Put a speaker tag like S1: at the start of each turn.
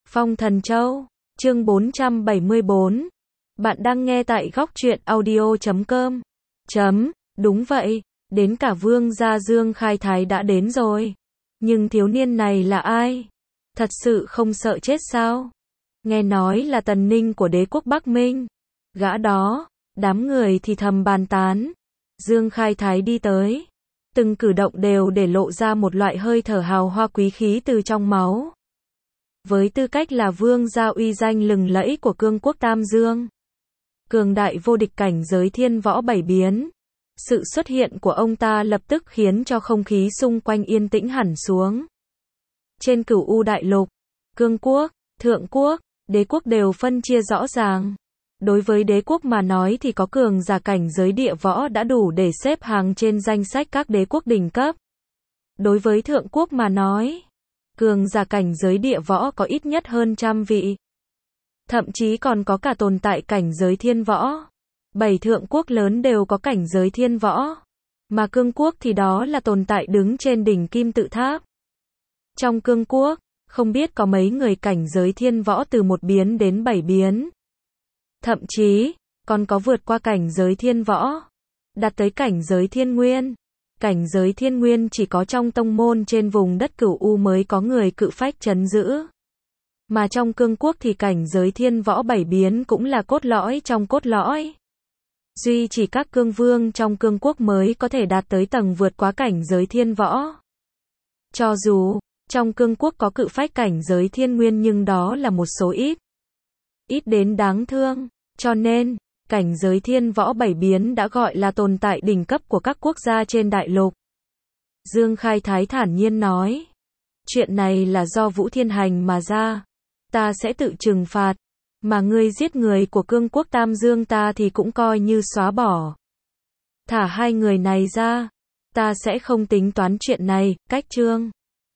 S1: Phong Thần Châu, chương 474. Bạn đang nghe tại góc truyện audio.com. Đúng vậy, đến cả vương gia Dương Khai Thái đã đến rồi. Nhưng thiếu niên này là ai? Thật sự không sợ chết sao? Nghe nói là Tần Ninh của đế quốc Bắc Minh. Gã đó, đám người thì thầm bàn tán. Dương Khai Thái đi tới. Từng cử động đều để lộ ra một loại hơi thở hào hoa quý khí từ trong máu. Với tư cách là vương gia uy danh lừng lẫy của cương quốc Tam Dương, cường đại vô địch cảnh giới thiên võ bảy biến, sự xuất hiện của ông ta lập tức khiến cho không khí xung quanh yên tĩnh hẳn xuống. Trên Cửu U đại lục, cương quốc, thượng quốc, đế quốc đều phân chia rõ ràng. Đối với đế quốc mà nói thì có cường giả cảnh giới địa võ đã đủ để xếp hàng trên danh sách các đế quốc đỉnh cấp. Đối với thượng quốc mà nói, cường giả cảnh giới địa võ có ít nhất hơn 100 vị. Thậm chí còn có cả tồn tại cảnh giới thiên võ. 7 thượng quốc lớn đều có cảnh giới thiên võ. Mà cương quốc thì đó là tồn tại đứng trên đỉnh kim tự tháp. Trong cương quốc, không biết có mấy người cảnh giới thiên võ từ 1 biến đến 7 biến. Thậm chí, còn có vượt qua cảnh giới thiên võ, đạt tới cảnh giới thiên nguyên. Cảnh giới thiên nguyên chỉ có trong tông môn trên vùng đất Cửu U mới có người cự phách trấn giữ. Mà trong cương quốc thì cảnh giới thiên võ 7 biến cũng là cốt lõi trong cốt lõi. Duy chỉ các cương vương trong cương quốc mới có thể đạt tới tầng vượt quá cảnh giới thiên võ. Cho dù, trong cương quốc có cự phách cảnh giới thiên nguyên nhưng đó là một số ít. Ít đến đáng thương, cho nên, cảnh giới thiên võ 7 biến đã gọi là tồn tại đỉnh cấp của các quốc gia trên đại lục. Dương Khai Thái thản nhiên nói. Chuyện này là do Vũ Thiên Hành mà ra. Ta sẽ tự trừng phạt. Mà ngươi giết người của cương quốc Tam Dương ta thì cũng coi như xóa bỏ. Thả hai người này ra. Ta sẽ không tính toán chuyện này, cách chương.